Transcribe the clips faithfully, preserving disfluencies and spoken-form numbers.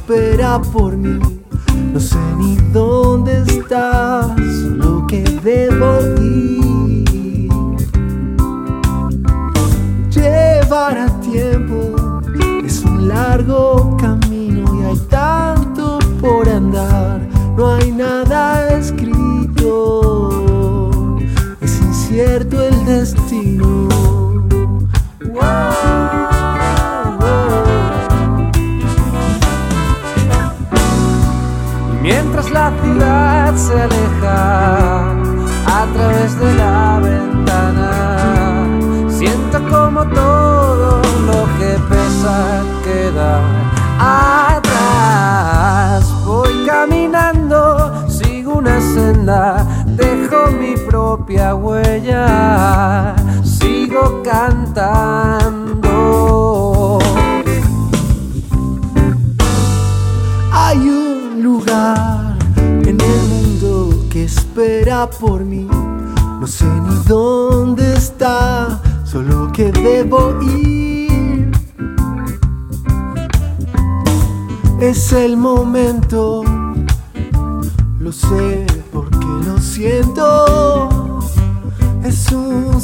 espera por mí. No sé ni dónde estás, solo que debo ir. Llevará tiempo, es un largo camino y hay tanto por andar. No hay nada escrito, es incierto el destino. Mientras la ciudad se aleja a través de la ventana, siento como todo lo que pesa queda atrás. Voy caminando, sigo una senda, dejo mi propia huella, sigo cantando. Hay un lugar en el mundo que espera por mí. No sé ni dónde está, solo que debo ir. Es el momento, lo sé porque lo siento. Es un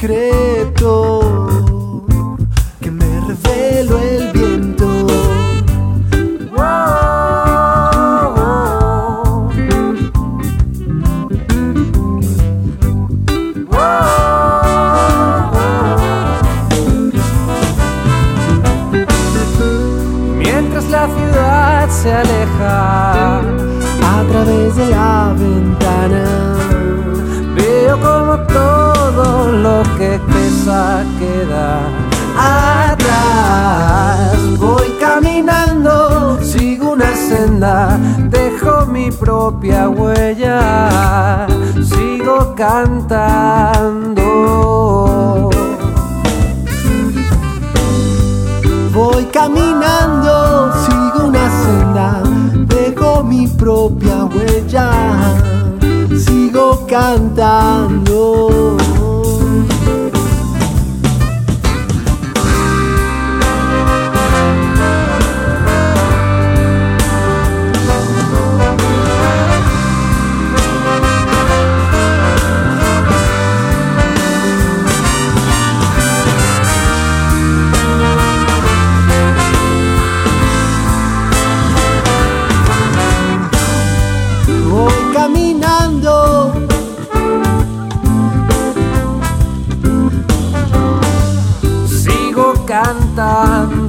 secreto que me reveló el viento. La ciudad se aleja a través de la ventana, veo como todo lo que pesa queda atrás. Voy caminando, sigo una senda, dejo mi propia huella, sigo cantando. Voy caminando, sigo una senda, dejo mi propia huella, sigo cantando. Caminando, sigo cantando.